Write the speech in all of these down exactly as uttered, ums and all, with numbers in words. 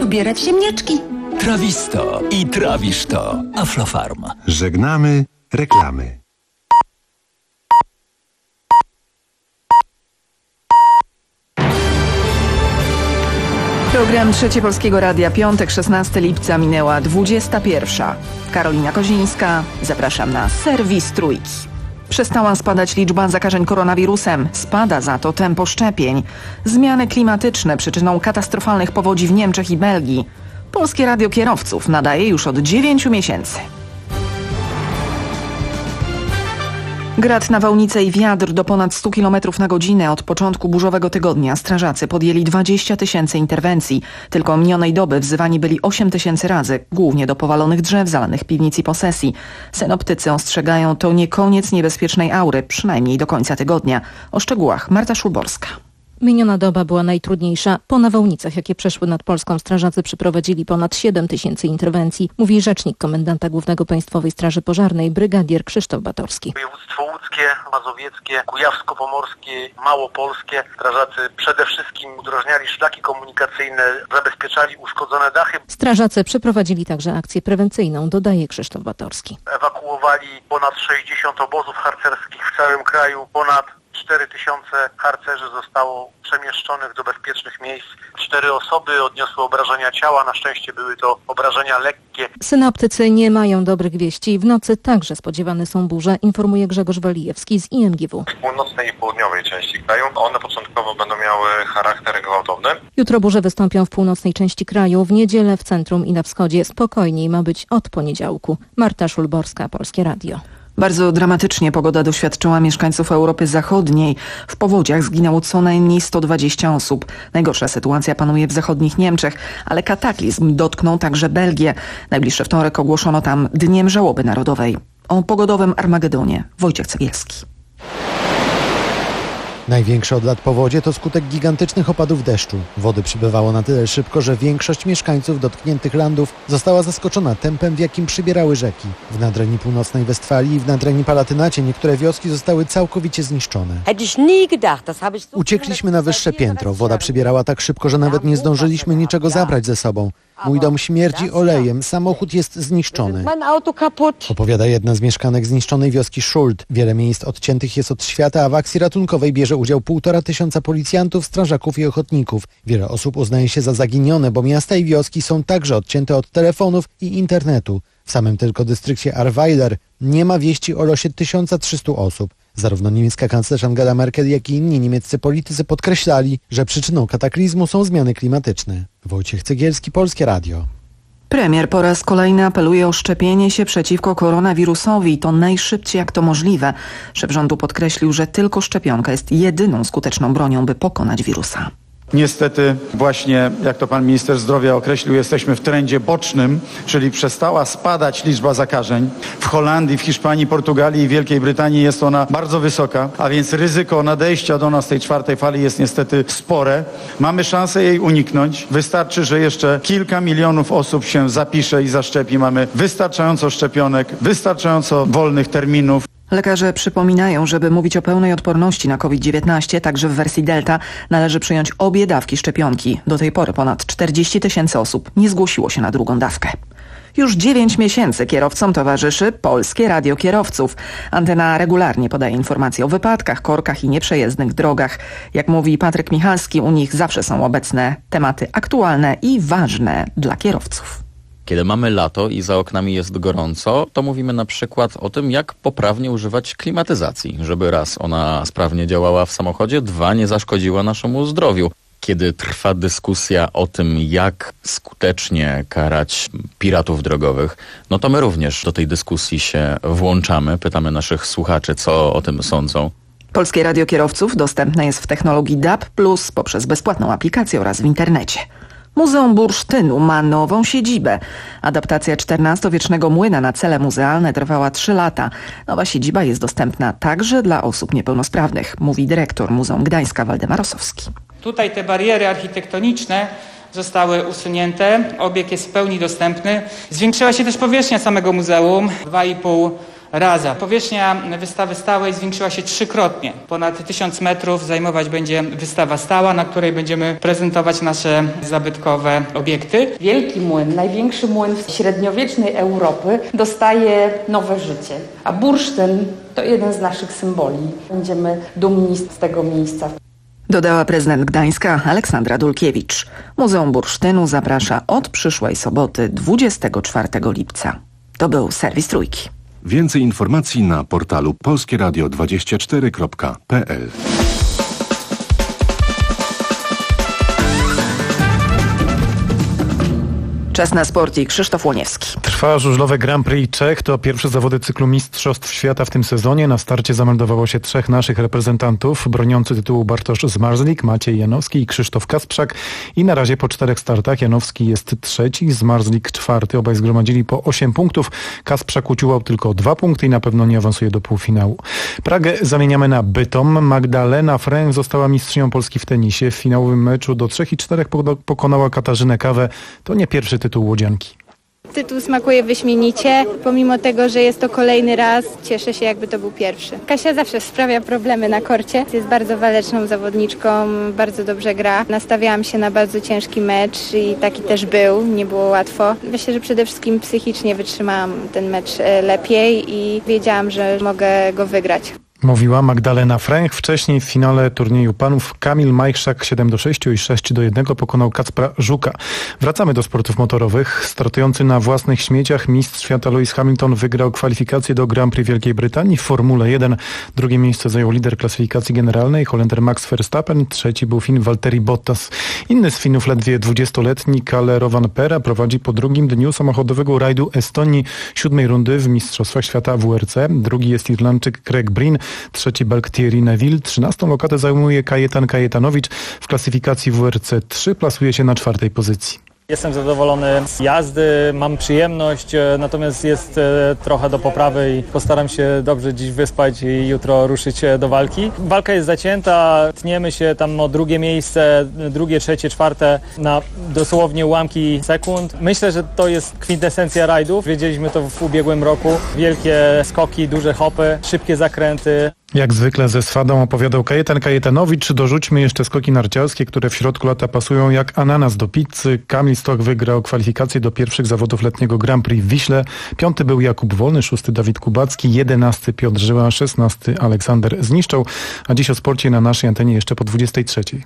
pobierać ziemniaczki. Trawisto i trawisz to. Aflofarm. Żegnamy reklamy. Program Trzecie Polskiego Radia, piątek, szesnastego lipca, minęła dwudziesta pierwsza. Karolina Kozińska, zapraszam na serwis Trójki. Przestała spadać liczba zakażeń koronawirusem, spada za to tempo szczepień. Zmiany klimatyczne przyczyną katastrofalnych powodzi w Niemczech i Belgii. Polskie Radio Kierowców nadaje już od dziewięciu miesięcy. Grad, nawałnice i wiatr do ponad stu kilometrów na godzinę. Od początku burzowego tygodnia strażacy podjęli dwadzieścia tysięcy interwencji. Tylko minionej doby wzywani byli osiem tysięcy razy, głównie do powalonych drzew, zalanych piwnic i posesji. Synoptycy ostrzegają, to nie koniec niebezpiecznej aury, przynajmniej do końca tygodnia. O szczegółach Marta Szulborska. Miniona doba była najtrudniejsza. Po nawałnicach, jakie przeszły nad Polską, strażacy przeprowadzili ponad siedem tysięcy interwencji, mówi rzecznik komendanta głównego Państwowej Straży Pożarnej, brygadier Krzysztof Batorski. Województwo łódzkie, mazowieckie, kujawsko-pomorskie, małopolskie. Strażacy przede wszystkim udrożniali szlaki komunikacyjne, zabezpieczali uszkodzone dachy. Strażacy przeprowadzili także akcję prewencyjną, dodaje Krzysztof Batorski. Ewakuowali ponad sześćdziesiąt obozów harcerskich w całym kraju, ponad cztery tysiące harcerzy zostało przemieszczonych do bezpiecznych miejsc. Cztery osoby odniosły obrażenia ciała, na szczęście były to obrażenia lekkie. Synoptycy nie mają dobrych wieści. W nocy także spodziewane są burze, informuje Grzegorz Walijewski z I M G W. W północnej i południowej części kraju one początkowo będą miały charakter gwałtowny. Jutro burze wystąpią w północnej części kraju, w niedzielę w centrum i na wschodzie. Spokojniej ma być od poniedziałku. Marta Szulborska, Polskie Radio. Bardzo dramatycznie pogoda doświadczyła mieszkańców Europy Zachodniej. W powodziach zginęło co najmniej sto dwadzieścia osób. Najgorsza sytuacja panuje w zachodnich Niemczech, ale kataklizm dotknął także Belgię. Najbliższy wtorek ogłoszono tam Dniem Żałoby Narodowej. O pogodowym Armagedonie Wojciech Cegielski. Największe od lat powodzie to skutek gigantycznych opadów deszczu. Wody przybywało na tyle szybko, że większość mieszkańców dotkniętych landów została zaskoczona tempem, w jakim przybierały rzeki. W nadrenii północnej Westfalii i w nadrenii Palatynacie niektóre wioski zostały całkowicie zniszczone. Uciekliśmy na wyższe piętro. Woda przybierała tak szybko, że nawet nie zdążyliśmy niczego zabrać ze sobą. Mój dom śmierdzi olejem, samochód jest zniszczony. Opowiada jedna z mieszkanek zniszczonej wioski Schuld. Wiele miejsc odciętych jest od świata, a w akcji ratunkowej bierze udział półtora tysiąca policjantów, strażaków i ochotników. Wiele osób uznaje się za zaginione, bo miasta i wioski są także odcięte od telefonów i internetu. W samym tylko dystrykcie Ahrweiler nie ma wieści o losie tysiąc trzysta osób. Zarówno niemiecka kanclerz Angela Merkel, jak i inni niemieccy politycy podkreślali, że przyczyną kataklizmu są zmiany klimatyczne. Wojciech Cegielski, Polskie Radio. Premier po raz kolejny apeluje o szczepienie się przeciwko koronawirusowi. To najszybciej jak to możliwe. Szef rządu podkreślił, że tylko szczepionka jest jedyną skuteczną bronią, by pokonać wirusa. Niestety właśnie, jak to pan minister zdrowia określił, jesteśmy w trendzie bocznym, czyli przestała spadać liczba zakażeń. W Holandii, w Hiszpanii, Portugalii i Wielkiej Brytanii jest ona bardzo wysoka, a więc ryzyko nadejścia do nas tej czwartej fali jest niestety spore. Mamy szansę jej uniknąć. Wystarczy, że jeszcze kilka milionów osób się zapisze i zaszczepi. Mamy wystarczająco szczepionek, wystarczająco wolnych terminów. Lekarze przypominają, żeby mówić o pełnej odporności na COVID dziewiętnaście, także w wersji Delta, należy przyjąć obie dawki szczepionki. Do tej pory ponad czterdzieści tysięcy osób nie zgłosiło się na drugą dawkę. Już dziewięć miesięcy kierowcom towarzyszy Polskie Radio Kierowców. Antena regularnie podaje informacje o wypadkach, korkach i nieprzejezdnych drogach. Jak mówi Patryk Michalski, u nich zawsze są obecne tematy aktualne i ważne dla kierowców. Kiedy mamy lato i za oknami jest gorąco, to mówimy na przykład o tym, jak poprawnie używać klimatyzacji, żeby raz ona sprawnie działała w samochodzie, dwa nie zaszkodziła naszemu zdrowiu. Kiedy trwa dyskusja o tym, jak skutecznie karać piratów drogowych, no to my również do tej dyskusji się włączamy, pytamy naszych słuchaczy, co o tym sądzą. Polskie Radio Kierowców dostępne jest w technologii D A B plus, poprzez bezpłatną aplikację oraz w internecie. Muzeum Bursztynu ma nową siedzibę. Adaptacja czternastowiecznego młyna na cele muzealne trwała trzy lata. Nowa siedziba jest dostępna także dla osób niepełnosprawnych, mówi dyrektor Muzeum Gdańska Waldemar Rosowski. Tutaj te bariery architektoniczne zostały usunięte, obiekt jest w pełni dostępny. Zwiększyła się też powierzchnia samego muzeum, dwa i pół Raza. Powierzchnia wystawy stałej zwiększyła się trzykrotnie. Ponad tysiąc metrów zajmować będzie wystawa stała, na której będziemy prezentować nasze zabytkowe obiekty. Wielki młyn, największy młyn średniowiecznej Europy, dostaje nowe życie. A bursztyn to jeden z naszych symboli. Będziemy dumni z tego miejsca. Dodała prezydent Gdańska Aleksandra Dulkiewicz. Muzeum Bursztynu zaprasza od przyszłej soboty dwudziestego czwartego lipca. To był serwis Trójki. Więcej informacji na portalu polskie radio dwadzieścia cztery kropka p l. Czas na sport i Krzysztof Łoniewski. Trwa żużlowe Grand Prix Czech. To pierwsze zawody cyklu Mistrzostw Świata w tym sezonie. Na starcie zameldowało się trzech naszych reprezentantów. Broniący tytułu Bartosz Zmarzlik, Maciej Janowski i Krzysztof Kasprzak. I na razie po czterech startach Janowski jest trzeci, Zmarzlik czwarty. Obaj zgromadzili po osiem punktów. Kasprzak uciułał tylko dwa punkty i na pewno nie awansuje do półfinału. Pragę zamieniamy na Bytom. Magdalena Fręch została mistrzynią Polski w tenisie. W finałowym meczu do trzech i czterech pokonała Katarzynę Kawę. To nie pierwszy tytuł łodzianki. Tytuł smakuje wyśmienicie, pomimo tego, że jest to kolejny raz, cieszę się, jakby to był pierwszy. Kasia zawsze sprawia problemy na korcie, jest bardzo waleczną zawodniczką, bardzo dobrze gra. Nastawiałam się na bardzo ciężki mecz i taki też był, nie było łatwo. Myślę, że przede wszystkim psychicznie wytrzymałam ten mecz lepiej i wiedziałam, że mogę go wygrać. Mówiła Magdalena Fręch. Wcześniej w finale turnieju panów Kamil Majchrzak siedem do sześciu i sześć do jednego pokonał Kacpra Żuka. Wracamy do sportów motorowych. Startujący na własnych śmieciach mistrz świata Lewis Hamilton wygrał kwalifikacje do Grand Prix Wielkiej Brytanii w Formule jeden. Drugie miejsce zajął lider klasyfikacji generalnej Holender Max Verstappen. Trzeci był Fin Valtteri Bottas. Inny z Finów, ledwie dwudziestoletni Kalle Rovanperä, prowadzi po drugim dniu samochodowego rajdu Estonii siódmej rundy w Mistrzostwach Świata W R C. Drugi jest Irlandczyk Craig Breen. Trzeci Belg Thierry Neville. Trzynastą lokatę zajmuje Kajetan Kajetanowicz. W klasyfikacji W R C trzy plasuje się na czwartej pozycji. Jestem zadowolony z jazdy, mam przyjemność, natomiast jest trochę do poprawy i postaram się dobrze dziś wyspać i jutro ruszyć do walki. Walka jest zacięta, tniemy się tam o drugie miejsce, drugie, trzecie, czwarte na dosłownie ułamki sekund. Myślę, że to jest kwintesencja rajdów. Wiedzieliśmy to w ubiegłym roku. Wielkie skoki, duże hopy, szybkie zakręty. Jak zwykle ze swadą opowiadał Kajetan Kajetanowicz. Dorzućmy jeszcze skoki narciarskie, które w środku lata pasują jak ananas do pizzy. Kamil Stoch wygrał kwalifikacje do pierwszych zawodów letniego Grand Prix w Wiśle. Piąty był Jakub Wolny, szósty Dawid Kubacki, jedenasty Piotr Żyła, szesnasty Aleksander Zniszczał. A dziś o sporcie na naszej antenie jeszcze po dwudziestej trzeciej.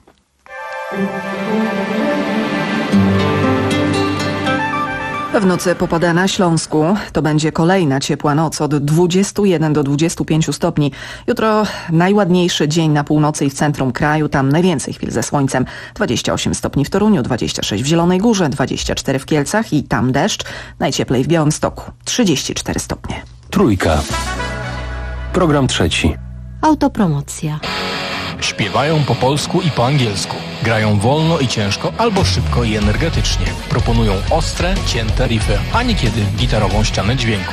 W nocy popada na Śląsku. To będzie kolejna ciepła noc od dwudziestu jeden do dwudziestu pięciu stopni. Jutro najładniejszy dzień na północy i w centrum kraju. Tam najwięcej chwil ze słońcem. dwadzieścia osiem stopni w Toruniu, dwadzieścia sześć w Zielonej Górze, dwadzieścia cztery w Kielcach i tam deszcz. Najcieplej w Białymstoku, trzydzieści cztery stopnie. Trójka. Program trzeci. Autopromocja. Śpiewają po polsku i po angielsku. Grają wolno i ciężko albo szybko i energetycznie. Proponują ostre, cięte riffy, a niekiedy gitarową ścianę dźwięku.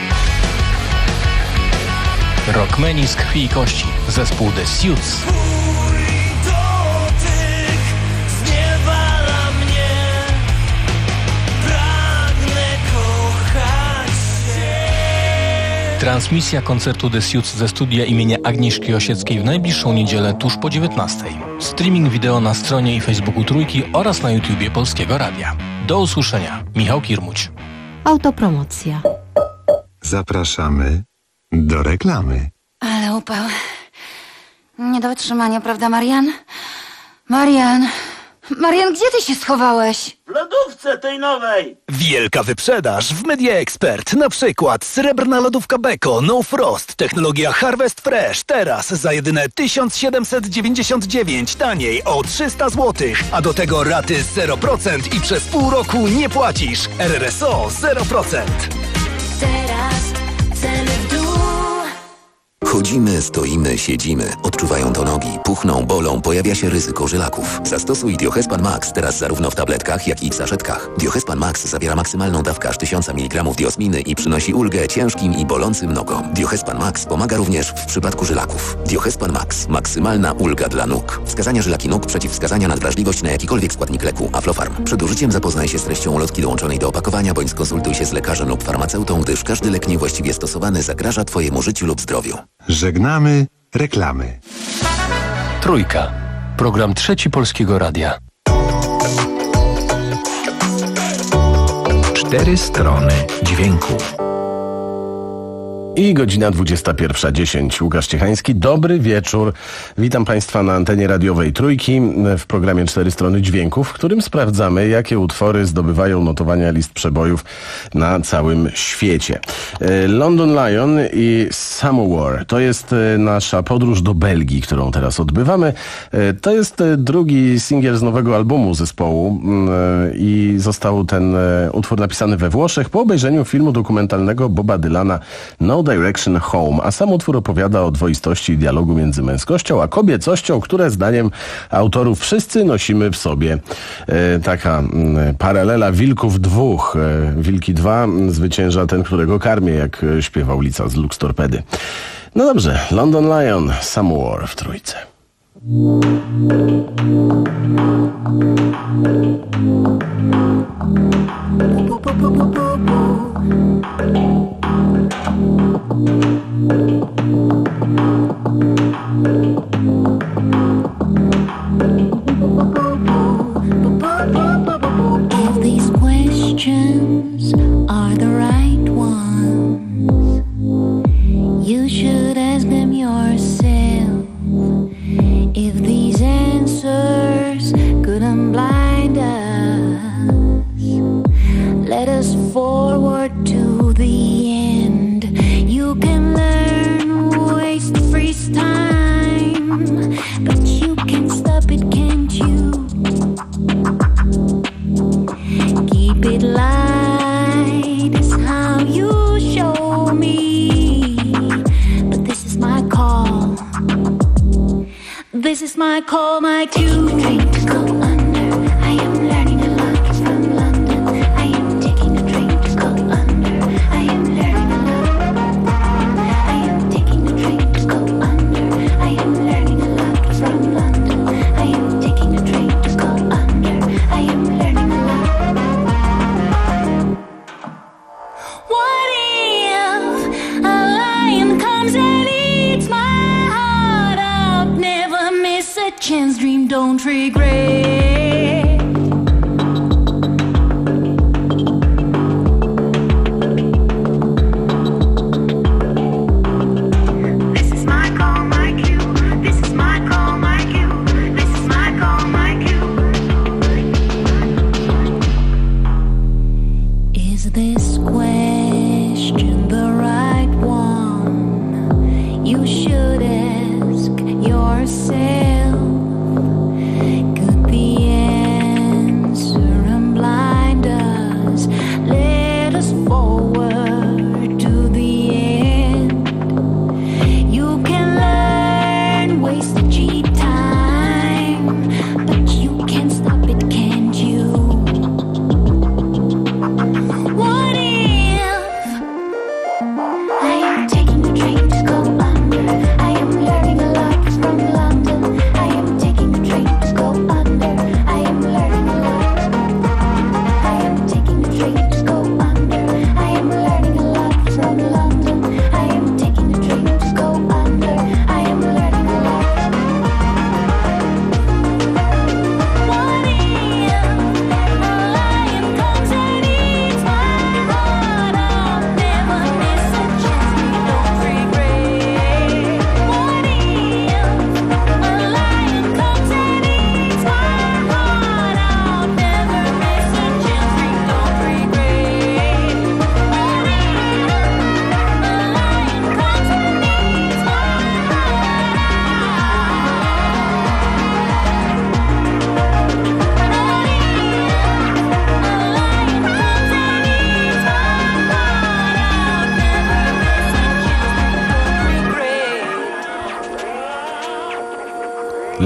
Rockmeni z krwi i kości. Zespół The Suits. Transmisja koncertu The Suits ze studia imienia Agnieszki Osieckiej w najbliższą niedzielę tuż po dziewiętnastej. Streaming wideo na stronie i Facebooku Trójki oraz na YouTubie Polskiego Radia. Do usłyszenia. Michał Kirmuć. Autopromocja. Zapraszamy do reklamy. Ale upał. Nie do wytrzymania, prawda, Marian? Marian... Marian, gdzie ty się schowałeś? W lodówce tej nowej! Wielka wyprzedaż w Media Expert. Na przykład srebrna lodówka Beko No Frost. Technologia Harvest Fresh. Teraz za jedyne tysiąc siedemset dziewięćdziesiąt dziewięć. Taniej o trzysta złotych. A do tego raty zero procent i przez pół roku nie płacisz. R R S O zero procent. Teraz ceny w dół. Chodzimy, stoimy, siedzimy. Odczuwają to nogi, puchną, bolą, pojawia się ryzyko żylaków. Zastosuj Diohespan Max teraz zarówno w tabletkach, jak i w saszetkach. Diohespan Max zawiera maksymalną dawkę aż tysiąc miligramów diosminy i przynosi ulgę ciężkim i bolącym nogom. Diohespan Max pomaga również w przypadku żylaków. Diohespan Max. Maksymalna ulga dla nóg. Wskazania żylaki nóg, przeciwwskazania na wrażliwość na jakikolwiek składnik leku. Aflofarm. Przed użyciem zapoznaj się z treścią ulotki dołączonej do opakowania, bądź skonsultuj się z lekarzem lub farmaceutą, gdyż każdy lek niewłaściwie stosowany zagraża Twojemu życiu lub zdrowiu. Żegnamy reklamy. Trójka. Program Trzeci Polskiego Radia. Cztery strony dźwięku. I godzina dwudziesta pierwsza dziesięć. Łukasz Ciechański. Dobry wieczór. Witam Państwa na antenie radiowej Trójki w programie Cztery Strony Dźwięku, w którym sprawdzamy, jakie utwory zdobywają notowania list przebojów na całym świecie. London Lion i Somewhere to jest nasza podróż do Belgii, którą teraz odbywamy. To jest drugi singiel z nowego albumu zespołu i został ten utwór napisany we Włoszech po obejrzeniu filmu dokumentalnego Boba Dylana No Direction Home, a sam utwór opowiada o dwoistości i dialogu między męskością a kobiecością, które zdaniem autorów wszyscy nosimy w sobie. E, taka m, paralela wilków dwóch. E, wilki dwa zwycięża ten, którego karmię, jak śpiewa ulica z Lux Torpedy. No dobrze, London Lion, Somewhere w Trójce. If these questions are the right ones, you should ask them yourself. If these answers couldn't blind us, let us forward to the end. You can learn, waste, freeze time, but you can't stop it, can't you? Keep it light is how you show me, but this is my call. This is my call, my cue. Train to go under. I am learning a lot from London. I am taking a train to go under. I am learning a lot. I am taking a train to go under. I am learning a lot from London. I am taking a train to go under. I am learning a lot. What if a lion comes and eats my heart up? Never miss a chance, dream, don't regret. This is my call, my cue. This is my call, my cue. This is my call, my cue. Is this question the right one? You should ask yourself. Could the answer unblind us? Let us forward to the end. You can learn, waste the cheap time, but you can't stop it, can't you? What if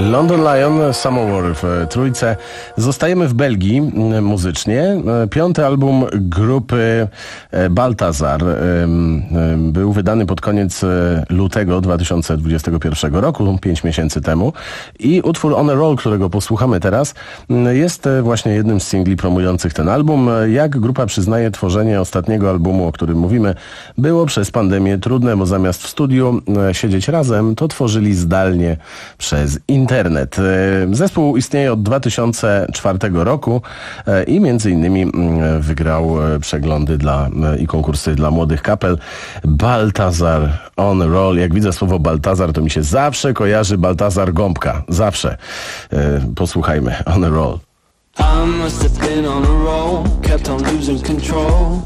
London Lion, Summer War w trójce. Zostajemy w Belgii muzycznie. Piąty album grupy Baltazar był wydany pod koniec lutego dwa tysiące dwudziestego pierwszego roku, pięć miesięcy temu. I utwór On a Roll, którego posłuchamy teraz, jest właśnie jednym z singli promujących ten album. Jak grupa przyznaje, tworzenie ostatniego albumu, o którym mówimy, było przez pandemię trudne, bo zamiast w studiu siedzieć razem, to tworzyli zdalnie przez internet. Zespół istnieje od dwa tysiące czwartego roku i między innymi wygrał przeglądy dla, i konkursy dla młodych kapel. Baltazar, On a Roll. Jak widzę słowo Baltazar, to mi się zawsze kojarzy Baltazar Gąbka. Zawsze. Posłuchajmy. On a Roll. I must have been on a roll, kept on losing control.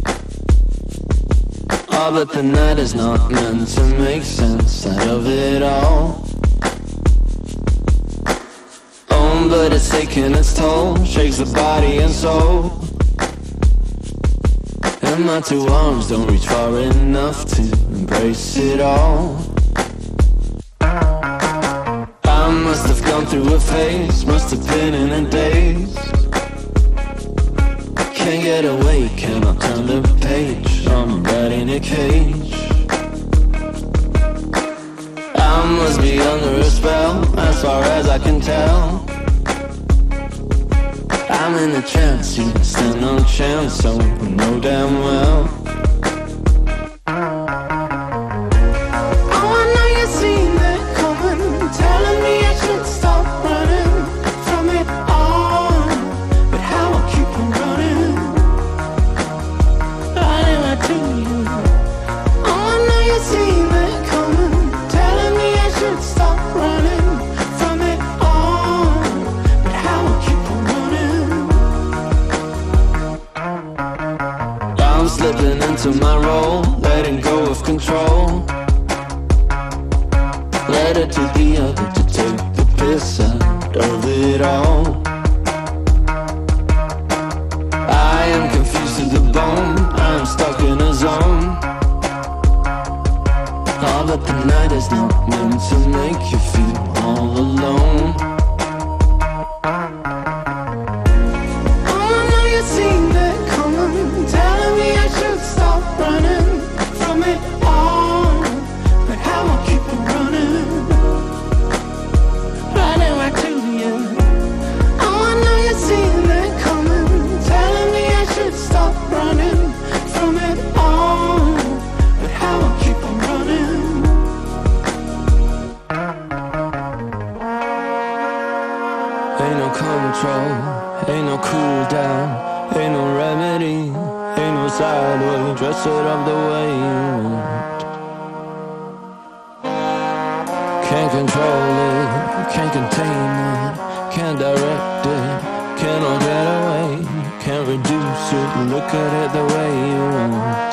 Oh, but the night is not meant to make sense out of it all. Oh, but it's taking its toll, shakes the body and soul. And my two arms don't reach far enough to embrace it all. I must have gone through a phase, must have been in a daze. Can't get away, cannot turn the page, I'm right in a cage. I must be under a spell, as far as I can tell. I'm in a trance, you stand no chance, so I know damn well. Slipping into my role, letting go of control. Let it to the other to take the piss out of it all. I am confused to the bone, I am stuck in a zone. Oh, but the night is not meant to make you feel all alone. Ain't no control, ain't no cool down, ain't no remedy, ain't no sideway, dress it up the way you want. Can't control it, can't contain it, can't direct it, cannot get away, can't reduce it, look at it the way you want.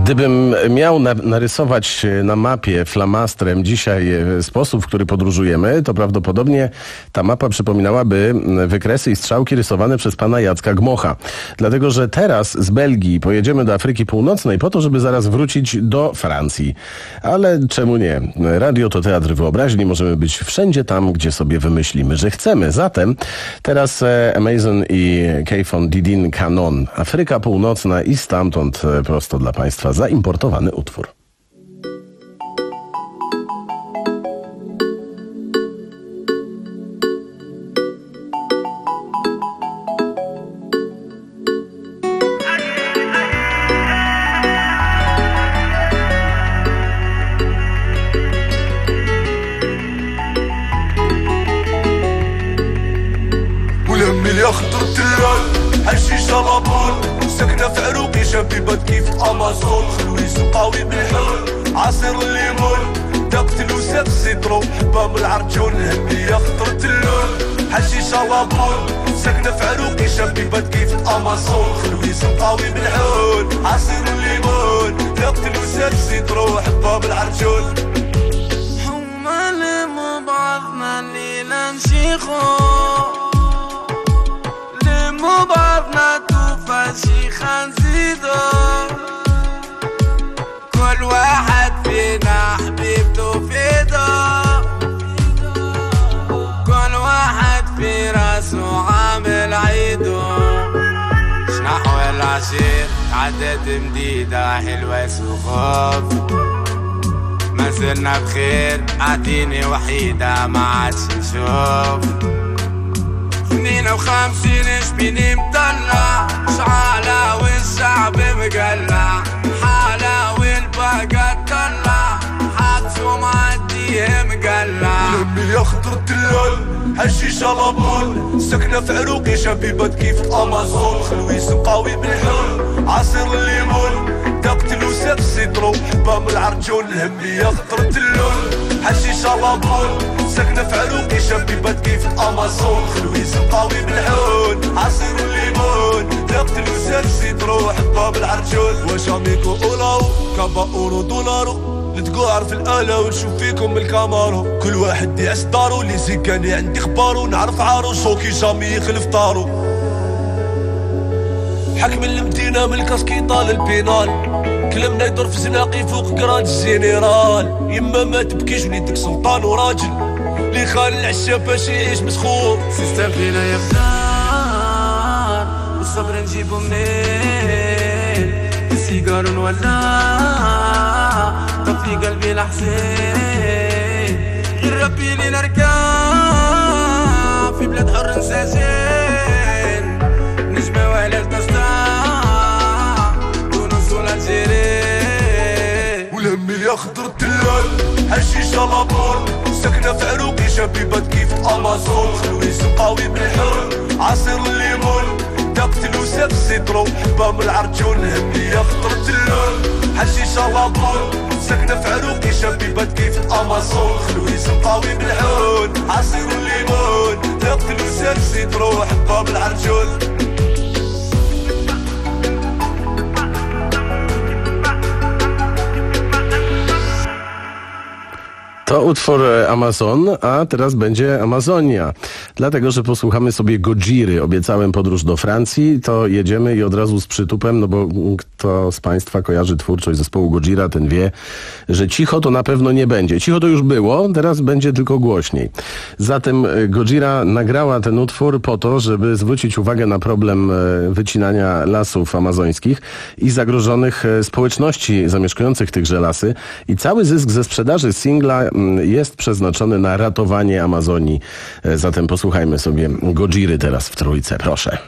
Gdybym miał na, narysować na mapie flamastrem dzisiaj sposób, w który podróżujemy, to prawdopodobnie ta mapa przypominałaby wykresy i strzałki rysowane przez pana Jacka Gmocha. Dlatego, że teraz z Belgii pojedziemy do Afryki Północnej po to, żeby zaraz wrócić do Francji. Ale czemu nie? Radio to teatr wyobraźni. Możemy być wszędzie tam, gdzie sobie wymyślimy, że chcemy. Zatem teraz Amazon i Kayfon Didin Canon. Afryka Północna i stamtąd prosto dla państwa zaimportowany utwór. سكنة في عروقي شبيبات كيف امازون خلويس وقاوي بالحول عصير الليمون تقتل وساق سيترو حبة من العرجون هدية خطرة اللون حشيشة لابون سكنة في عروقي شبيبات كيف امازون خلويس وقاوي بالحول عصير الليمون تقتل وساق سيترو حبة من العرجون هما اللي مو بعضنا الليلة نشيخو مو بعضنا توفى شي خنزيدو كل واحد فينا حبيبته فيدو كل واحد في راسه عامل عيدو شنحو العشير عدد مديدة حلوة سخوف ما زلنا بخير اعطيني وحيدة ما عادش نشوف اثنين وخمسين شبيني مطلع شعالة والشعب مقلع حالة والباقة تطلع حاطسو معديه مقلع لمي يا خطرة اللون حشيشة لابون سكنة في عروقي شبيبات كيف امازون خلويس مقاوي بالحول عصير الليمون تقتل وساق سيترو حبة من العرجون لمي يا خطرة اللون حشيشة لابون سكنة في عروقي شبيبات كيف امازون خلويس مقاوي بالحون عصير الليمون تقتل وساق سيترو حبة من العرجون واش اميكو اولاو كابا اورو دولارو نتقعر في الآلة ونشوف فيكم من الكاميرا كل واحد يعس دارو اللي زيكاني عندي اخبارو نعرف عارو شوكي جامي يخلف دارو حكم المدينة من الكاسكيطة للبينال كلامنا يدور في زناقي فوق قراد الجنرال يما ما تبكيش وليدك سلطان وراجل اللي خالي العشا باش يعيش مسخور سيستم فينا يختار والصبر نجيبو منين السيجار نولع طفي قلبي لحسين ربي لي نركب في بلاد حر نساجين نجمة وعلى التسطاع تونس والجزائر ولمي يا خضرة اللون حشيشة لابون سكنة في عروقي شبيبات كيف امازون خلويس مقاوي بالحول عصير الليمون تقتل وساق سيترو حبة من العرجون همي يا خضرة اللون حشيشة لابون سكنة في عروقي شبيبات كيف امازون خلويس مقاوي بالحول عصير الليمون تقتل وساق سيترو حبة من العرجون To utwór Amazon, a teraz będzie Amazonia. Dlatego, że posłuchamy sobie Godziry. Obiecałem podróż do Francji, to jedziemy i od razu z przytupem, no bo kto z państwa kojarzy twórczość zespołu Godzira, ten wie, że cicho to na pewno nie będzie. Cicho to już było, teraz będzie tylko głośniej. Zatem Godzira nagrała ten utwór po to, żeby zwrócić uwagę na problem wycinania lasów amazońskich i zagrożonych społeczności zamieszkujących tychże lasy. I cały zysk ze sprzedaży singla jest przeznaczony na ratowanie Amazonii. Zatem posłuchajmy sobie Godziry teraz w trójce, proszę.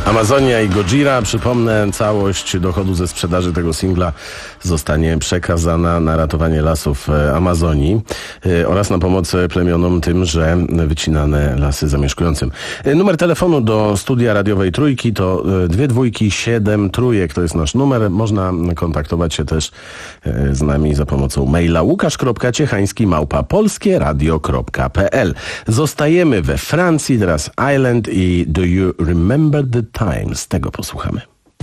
Amazonia i Gojira. Przypomnę, całość dochodu ze sprzedaży tego singla zostanie przekazana na ratowanie lasów Amazonii oraz na pomoc plemionom tym, że wycinane lasy zamieszkującym. Numer telefonu do studia radiowej Trójki to dwie dwójki siedem trójek. To jest nasz numer. Można kontaktować się też z nami za pomocą maila łukasz kropka ciechański małpa polskie radio kropka p l. Zostajemy we Francji. Teraz Island i Do You Remember the Time? Z tego posłuchamy.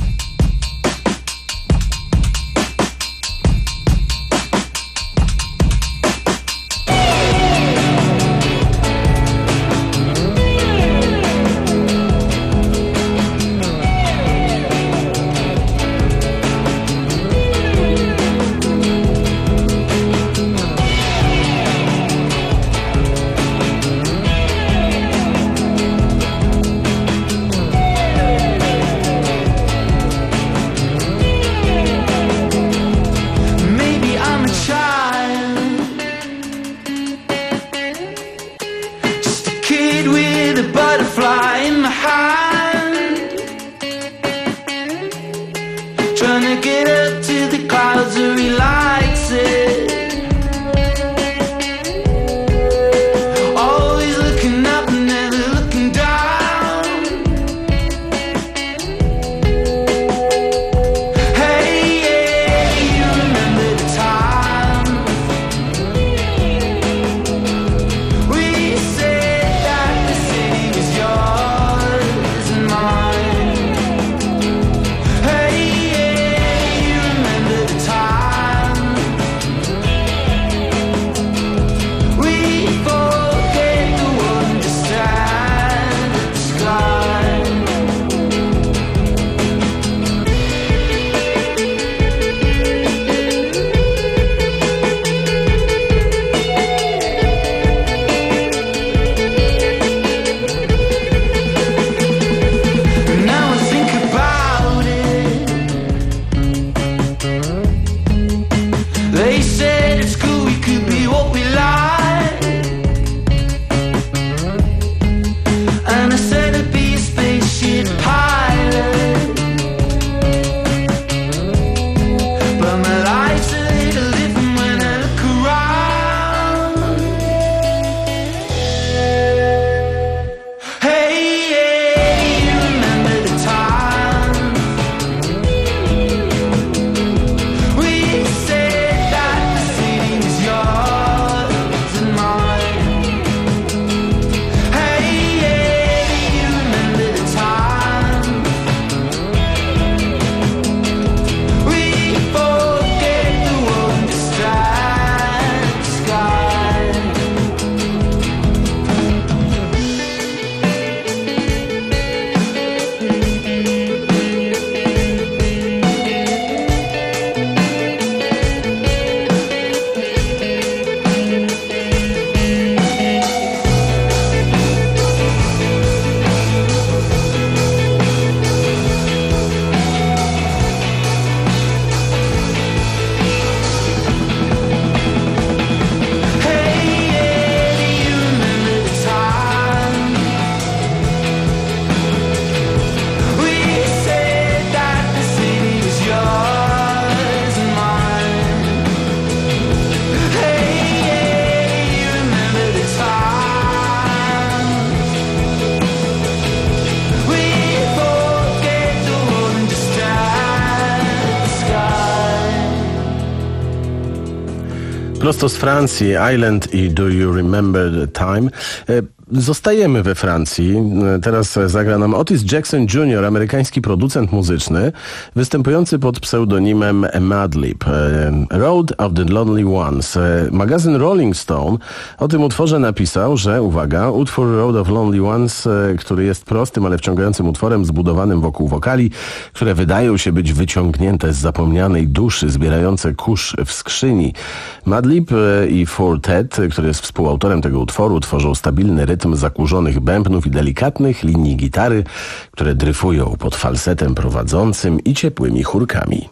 Prosto z Francji, Island i Do You Remember the Time? Zostajemy we Francji. Teraz zagra nam Otis Jackson junior, amerykański producent muzyczny, występujący pod pseudonimem Madlib. Road of the Lonely Ones. Magazyn Rolling Stone o tym utworze napisał, że, uwaga, utwór Road of Lonely Ones, który jest prostym, ale wciągającym utworem zbudowanym wokół wokali, które wydają się być wyciągnięte z zapomnianej duszy, zbierające kurz w skrzyni. Madlib i Four Tet, który jest współautorem tego utworu, tworzą stabilny rytm zakurzonych bębnów i delikatnych linii gitary, które dryfują pod falsetem prowadzącym i ciepłymi chórkami.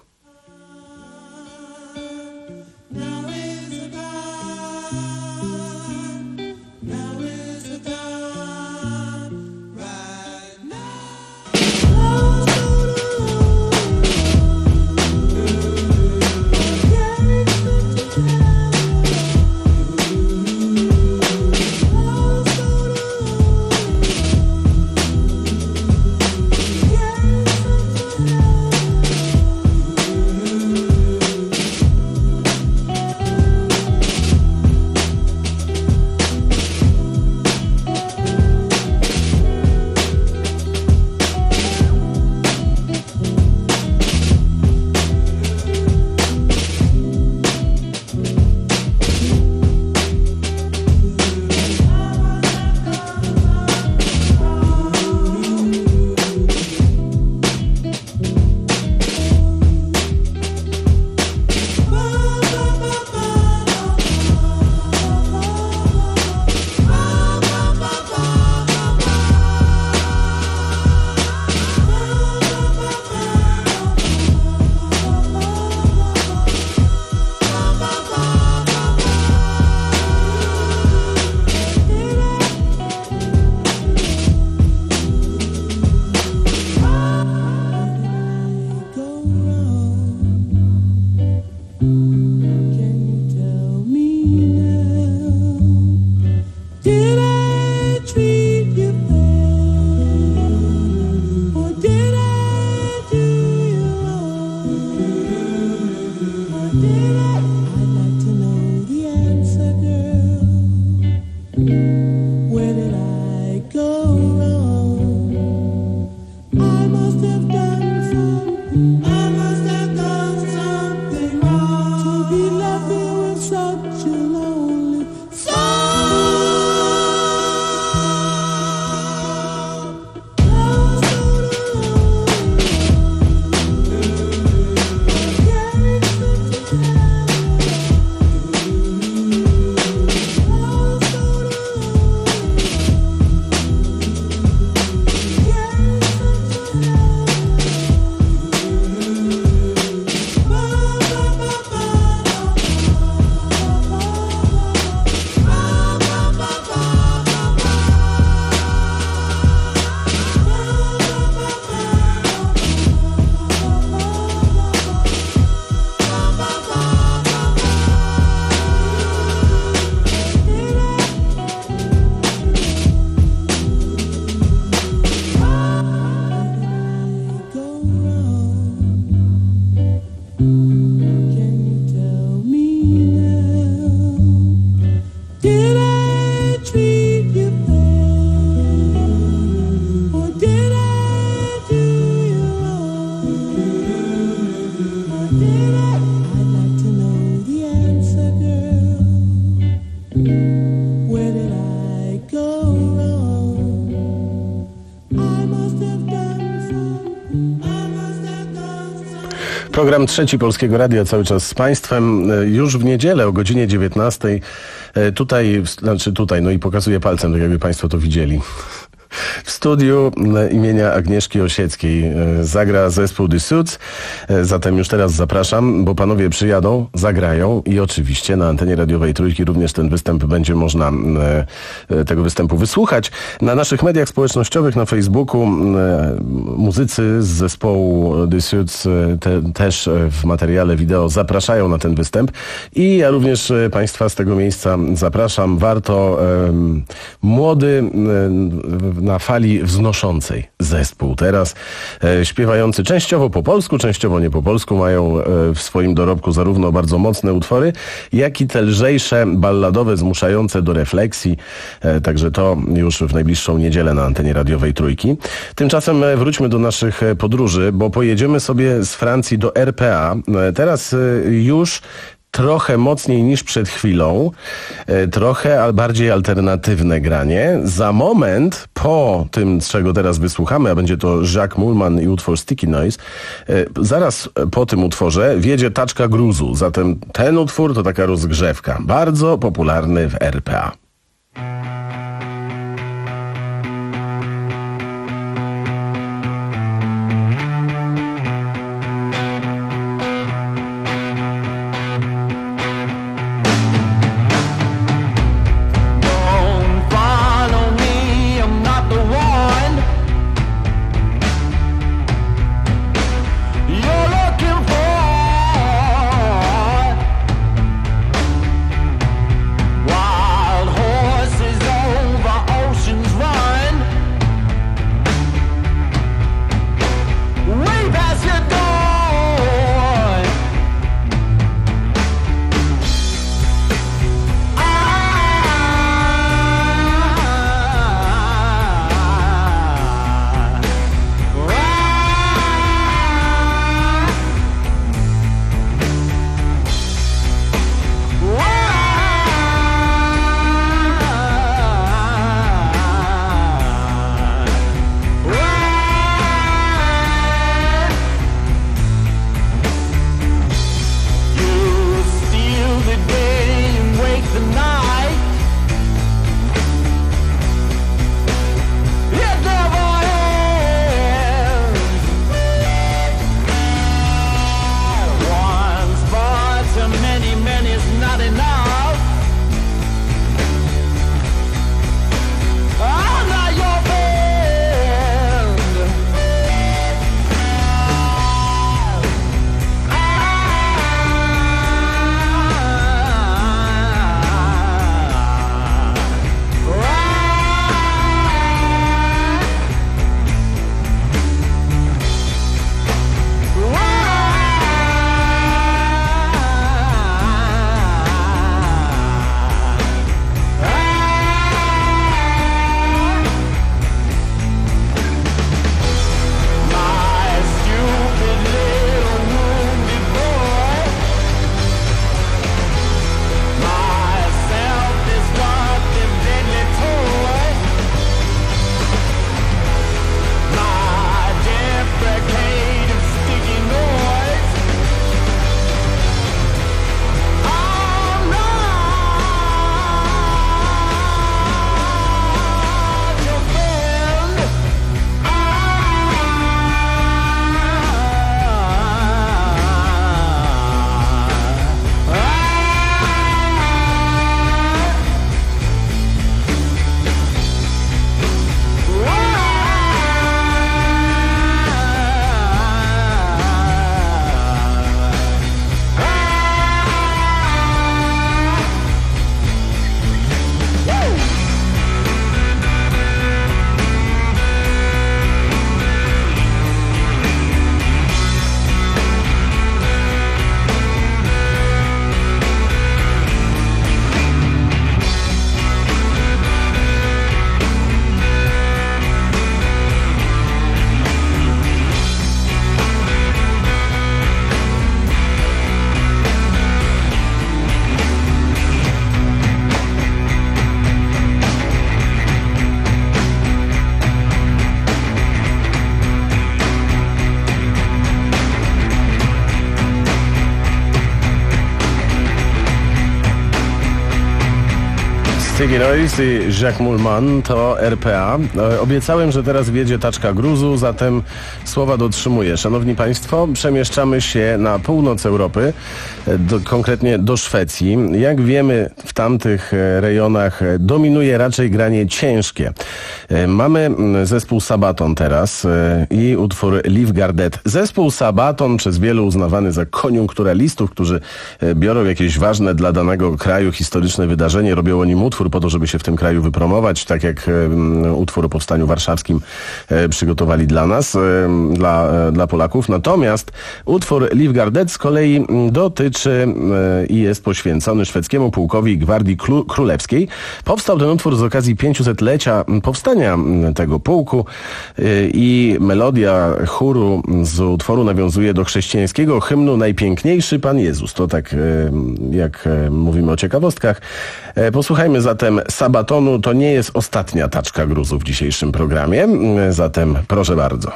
Now Program Trzeci Polskiego Radia cały czas z Państwem. Już w niedzielę o godzinie dziewiętnastej tutaj, znaczy tutaj, no i pokazuję palcem, tak jakby Państwo to widzieli. W studiu imienia Agnieszki Osieckiej zagra zespół The Suits. Zatem już teraz zapraszam, bo panowie przyjadą, zagrają i oczywiście na antenie radiowej Trójki również ten występ będzie można tego występu wysłuchać. Na naszych mediach społecznościowych, na Facebooku muzycy z zespołu The Suits te, też w materiale wideo zapraszają na ten występ i ja również Państwa z tego miejsca zapraszam. Warto um, młody um, na fali wznoszącej zespół. Teraz e, śpiewający częściowo po polsku, częściowo nie po polsku, mają e, w swoim dorobku zarówno bardzo mocne utwory, jak i te lżejsze, balladowe, zmuszające do refleksji. E, także to już w najbliższą niedzielę na antenie radiowej Trójki. Tymczasem e, wróćmy do naszych podróży, bo pojedziemy sobie z Francji do R P A. E, teraz e, już trochę mocniej niż przed chwilą, e, trochę bardziej alternatywne granie. Za moment, po tym, czego teraz wysłuchamy, a będzie to Jacques Moulman i utwór Sticky Noise, e, zaraz po tym utworze wjedzie Taczka Gruzu. Zatem ten utwór to taka rozgrzewka. Bardzo popularny w R P A. Wild Siggy Noise i Jacques Moulman to R P A. Obiecałem, że teraz wjedzie taczka gruzu, zatem słowa dotrzymuję. Szanowni Państwo, przemieszczamy się na północ Europy, do, konkretnie do Szwecji. Jak wiemy, w tamtych rejonach dominuje raczej granie ciężkie. Mamy zespół Sabaton teraz i utwór Liv Gardet. Zespół Sabaton przez wielu uznawany za koniunkturalistów, którzy biorą jakieś ważne dla danego kraju historyczne wydarzenie, robią o nim utwór po to, żeby się w tym kraju wypromować, tak jak um, utwór o Powstaniu Warszawskim e, przygotowali dla nas, e, dla, e, dla Polaków. Natomiast utwór Liv Gardet z kolei dotyczy e, i jest poświęcony szwedzkiemu pułkowi Gwardii Klu- Królewskiej. Powstał ten utwór z okazji pięciusetlecia powstania tego pułku e, i melodia chóru z utworu nawiązuje do chrześcijańskiego hymnu Najpiękniejszy Pan Jezus. To tak e, jak e, mówimy o ciekawostkach. E, posłuchajmy zatem Sabatonu. To nie jest ostatnia taczka gruzu w dzisiejszym programie. E, zatem proszę bardzo.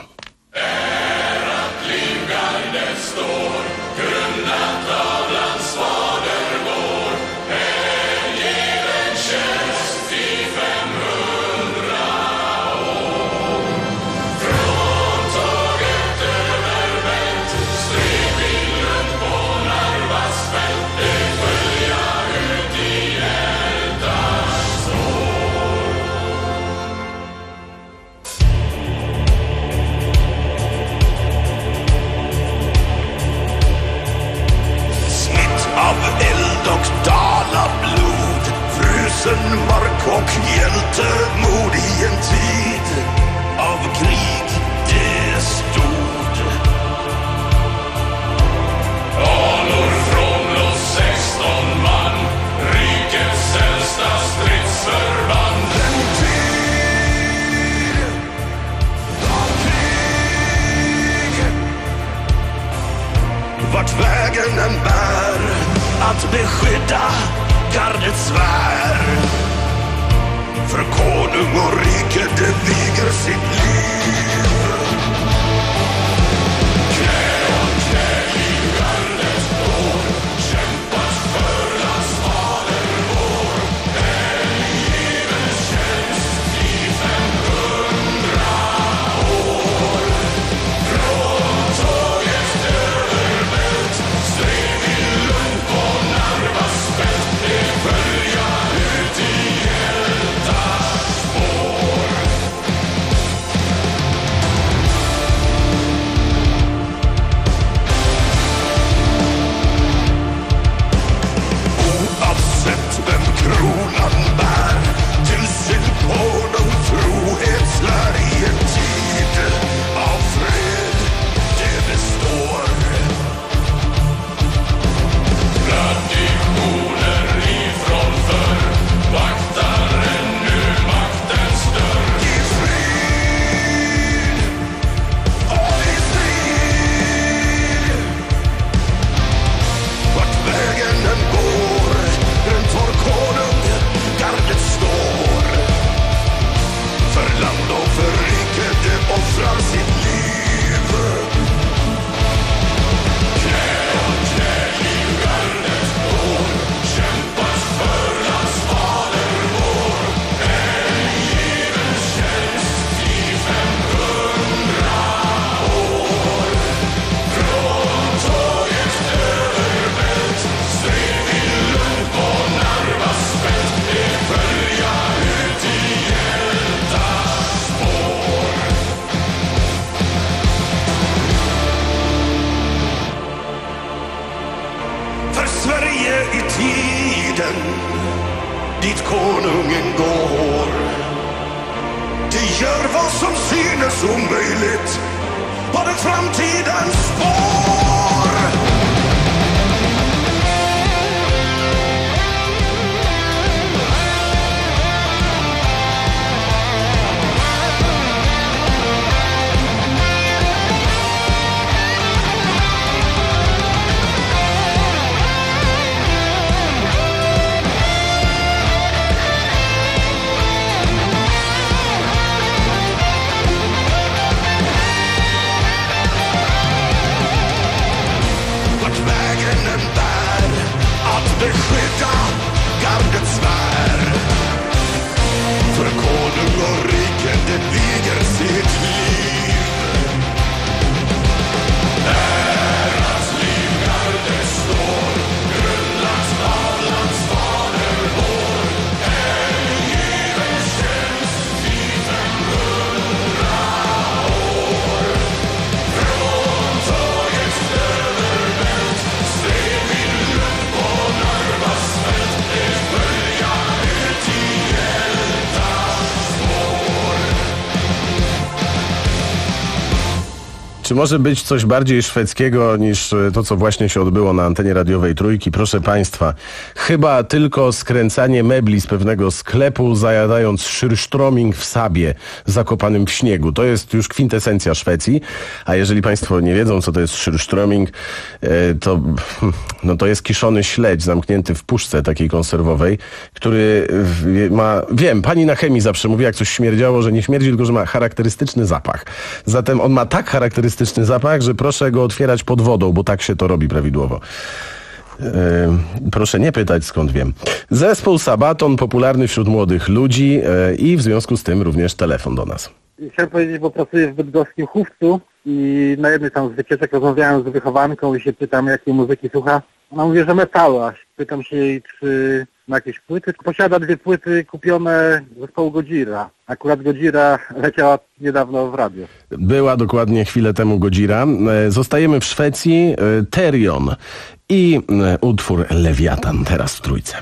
Mark och hjältemod i en tid av krig, det är stort. Anor från oss sexton man, rikets äldsta stridsförband. En tid av krig, vart vägen än bär, att beskydda gardets svär. För konung och rike det viger sitt liv. Knä och knä i gardets blod, kämpat för landsfader vår. Hängivens tjänst i femhundra år. Från tåget överbält, stred i Lund på Narvas fält. Det följa ut i hjältars spår. Oavsett vem kronan bär, till sin konung trohetslär i en tid av fred, det består. Traditioner ifrån förr vaktar ännu maktens dörr. I frid och i strid, vart vägen än går, runt vår konung gardet står. För land och för rike det offrar sitt liv. Knä och knä i gardets blod, kämpas för landsfader vår. Hängivens tjänst i femhundra år. Från tåget överbält, stred i Lund på Narvas fält. Det följa ut i hjältars spår. För Sverige i tiden, dit konungen går. Det gör vad som synes omöjligt på den framtidens spår. Czy może być coś bardziej szwedzkiego niż to, co właśnie się odbyło na antenie radiowej Trójki? Proszę Państwa, chyba tylko skręcanie mebli z pewnego sklepu, zajadając szyrsztroming w Sabie, zakopanym w śniegu. To jest już kwintesencja Szwecji. A jeżeli Państwo nie wiedzą, co to jest szyrsztroming, to, no to jest kiszony śledź zamknięty w puszce takiej konserwowej, który ma... Wiem, pani na chemii zawsze mówi, jak coś śmierdziało, że nie śmierdzi, tylko że ma charakterystyczny zapach. Zatem on ma tak charakterystyczny zapach, że proszę go otwierać pod wodą, bo tak się to robi prawidłowo. Yy, proszę nie pytać, skąd wiem. Zespół Sabaton popularny wśród młodych ludzi yy, i w związku z tym również telefon do nas. Chciałem powiedzieć, bo pracuję w bydgoskim Chówcu i na jednej tam z wycieczek rozmawiałem z wychowanką i się pytam, jakiej muzyki słucha. Ona mówi, że metalu, a pytam się jej, czy ma jakieś płyty. Posiada dwie płyty kupione zespołu Gojira. Akurat Gojira leciała niedawno w radio. Była dokładnie chwilę temu Gojira. Zostajemy w Szwecji. Terion i utwór Lewiatan teraz w Trójce.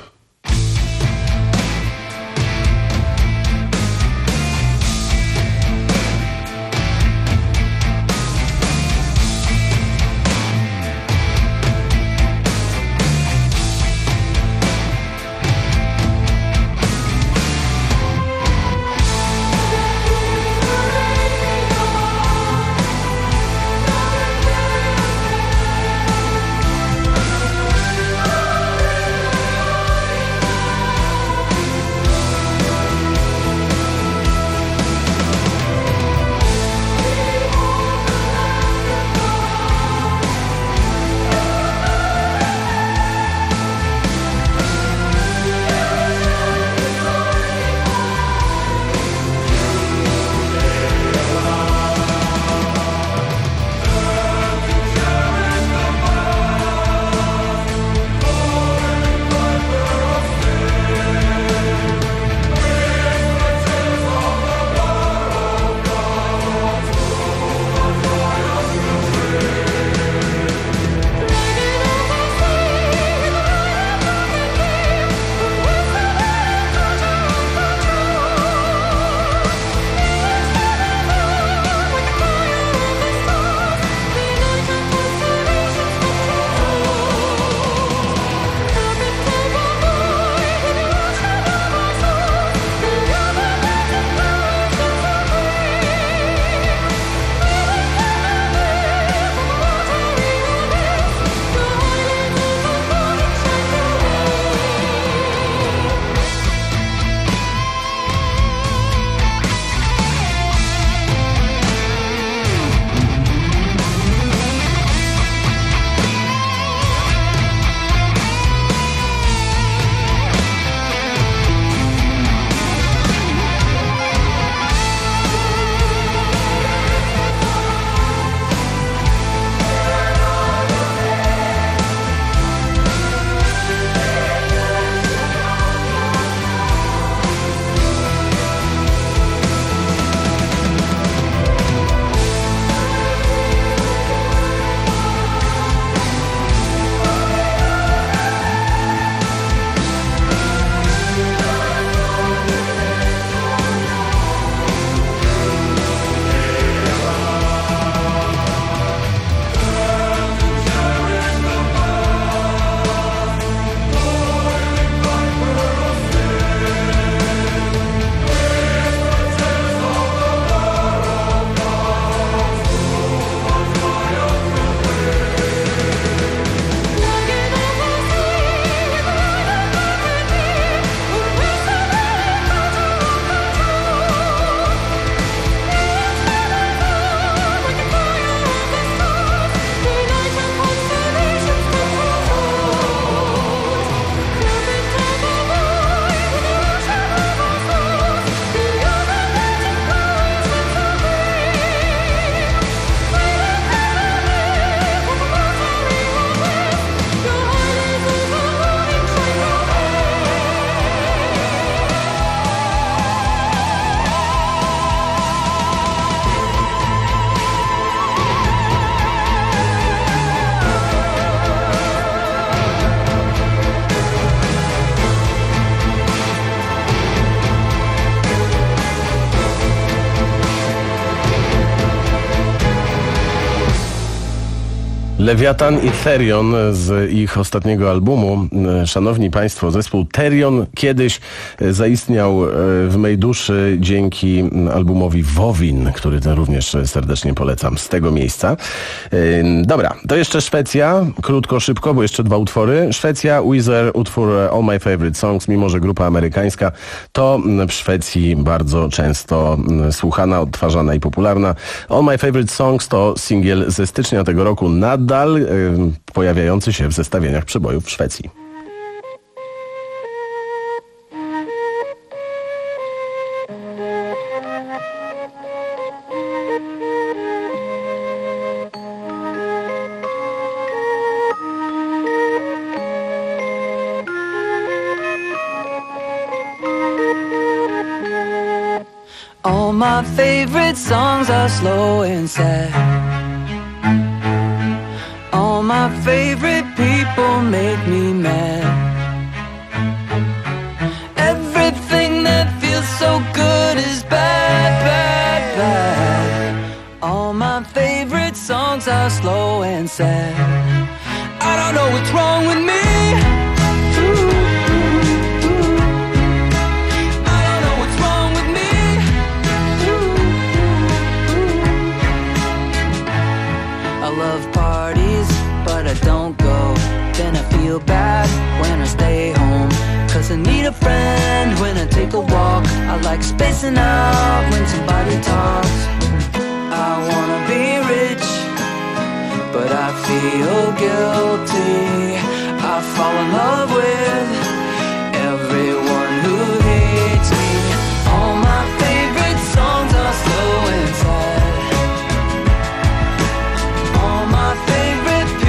Lewiatan i Therion z ich ostatniego albumu. Szanowni Państwo, zespół Therion kiedyś zaistniał w mej duszy dzięki albumowi Wowin, który ten również serdecznie polecam z tego miejsca. Dobra, to jeszcze Szwecja, krótko, szybko, bo jeszcze dwa utwory. Szwecja, Weezer, utwór All My Favorite Songs, mimo że grupa amerykańska, to w Szwecji bardzo często słuchana, odtwarzana i popularna. All My Favorite Songs to singiel ze stycznia tego roku, nadal y, pojawiający się w zestawieniach przebojów w Szwecji. All my favorite songs are slow and sad. All my favorite people make me mad. Everything that feels so good is bad, bad, bad. All my favorite songs are slow and sad. I don't know what's wrong with me. Don't go, then I feel bad when I stay home. Cause I need a friend when I take a walk. I like spacing out when somebody talks. I wanna be rich, but I feel guilty. I fall in love with everyone who hates me. All my favorite songs are slow and sad. All my favorite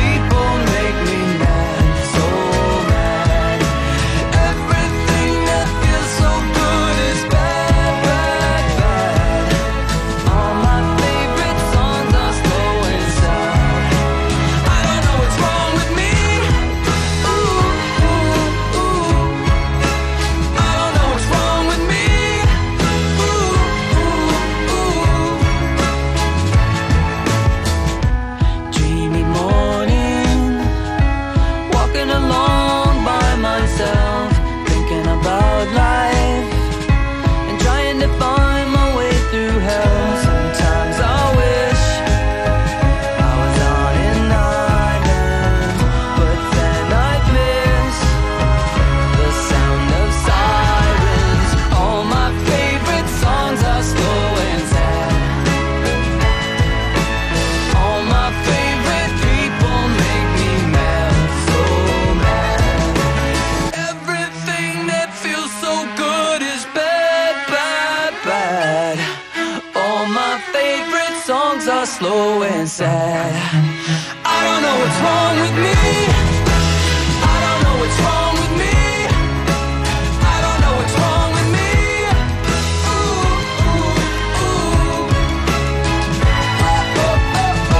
slow and sad. I don't know what's wrong with me. I don't know what's wrong with me. I don't know what's wrong with me. Ooh, ooh, ooh. Oh, oh, oh,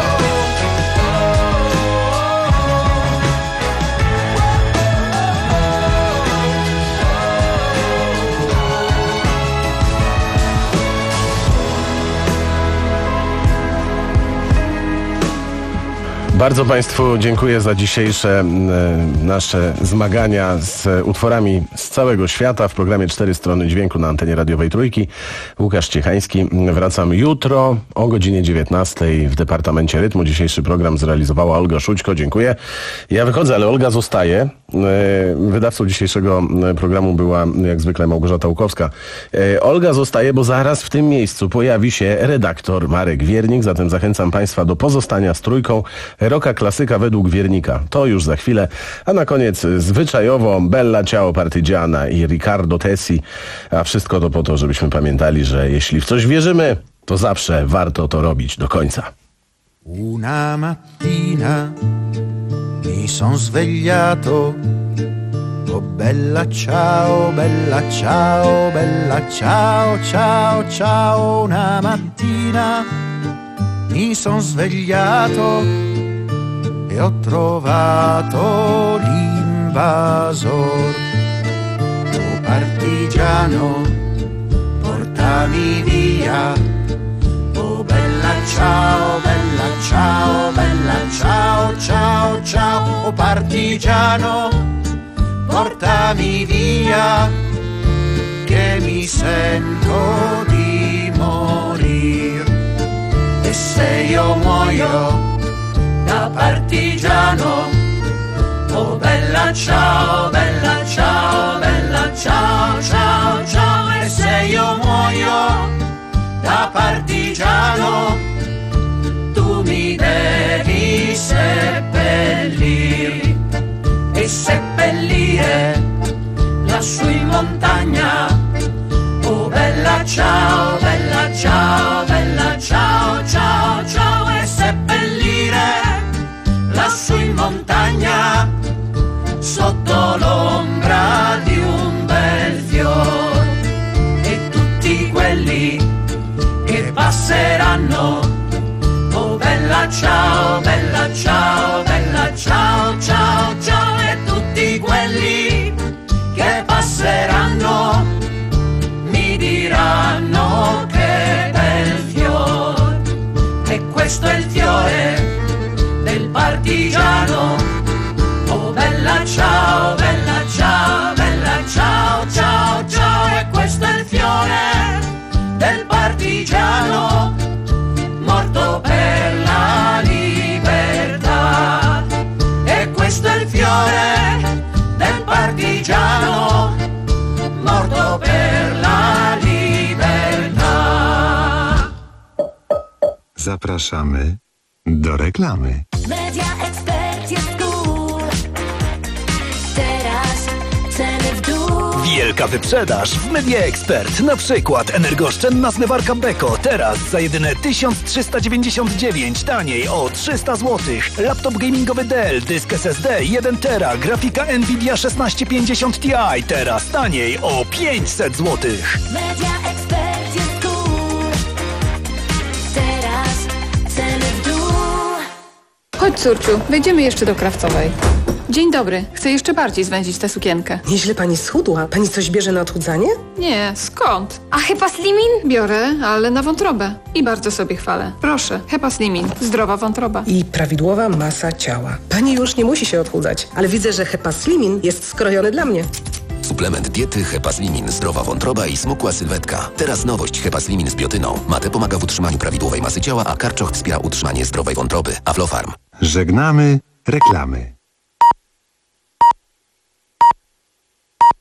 Bardzo Państwu dziękuję za dzisiejsze e, nasze zmagania z utworami z całego świata w programie Cztery Strony Dźwięku na antenie radiowej Trójki. Łukasz Ciechański. Wracam jutro o godzinie dziewiętnastej w Departamencie Rytmu. Dzisiejszy program zrealizowała Olga Szućko. Dziękuję. Ja wychodzę, ale Olga zostaje. E, wydawcą dzisiejszego programu była jak zwykle Małgorzata Łukowska. E, Olga zostaje, bo zaraz w tym miejscu pojawi się redaktor Marek Wiernik. Zatem zachęcam Państwa do pozostania z Trójką. Roka klasyka według Wiernika. To już za chwilę. A na koniec zwyczajowo Bella Ciao Partigiana i Riccardo Tessi. A wszystko to po to, żebyśmy pamiętali, że jeśli w coś wierzymy, to zawsze warto to robić do końca. Una mattina mi son svegliato. Oh bella ciao, bella ciao, bella ciao, ciao, ciao. Una mattina mi son svegliato e ho trovato l'invasor. Oh partigiano, portami via. Oh bella ciao, bella ciao, bella ciao. o partigiano, portami via, che mi sento di morir. E se io muoio da partigiano, oh bella ciao, bella ciao, bella ciao, ciao, ciao. E se io muoio da partigiano, tu mi devi seppellir e seppellire lassù in montagna. Oh bella ciao, bella ciao, bella ciao, ciao, ciao. E seppellire lassù in montagna, sotto l'ombra di un bel fior. E tutti quelli che passeranno, oh bella ciao, bella ciao, bella ciao, ciao, ciao. E tutti quelli che passeranno mi diranno che bel fior. E questo è il fiore del partigiano. Oh bella ciao, bella ciao, bella ciao, ciao, ciao. E questo è il fiore del partigiano, morto per la libertà. E questo è il fiore del partigiano, morto per la libertà. Zapraszamy do reklamy. Media Expert jest cool. Teraz ceny w dół. Wielka wyprzedaż w Media Expert. Na przykład energooszczędna zmywarka Beko. Teraz za jedyne tysiąc trzysta dziewięćdziesiąt dziewięć, taniej o trzysta złotych. Laptop gamingowy Dell, dysk S S D jeden tera, grafika Nvidia szesnaście pięćdziesiąt Ti. Teraz taniej o pięćset złotych. Media Expert jest cool. Teraz ceny w dół. Chodź, córciu, wejdziemy jeszcze do Krawcowej. Dzień dobry. Chcę jeszcze bardziej zwędzić tę sukienkę. Nieźle pani schudła. Pani coś bierze na odchudzanie? Nie, skąd? A Hepaslimin? Biorę, ale na wątrobę. I bardzo sobie chwalę. Proszę, Hepaslimin. Zdrowa wątroba. I prawidłowa masa ciała. Pani już nie musi się odchudzać, ale widzę, że Hepaslimin jest skrojony dla mnie. Suplement diety Hepaslimin, zdrowa wątroba i smukła sylwetka. Teraz nowość Hepaslimin z biotyną. Mate pomaga w utrzymaniu prawidłowej masy ciała, a karczoch wspiera utrzymanie zdrowej wątroby. Aflofarm. Żegnamy reklamy.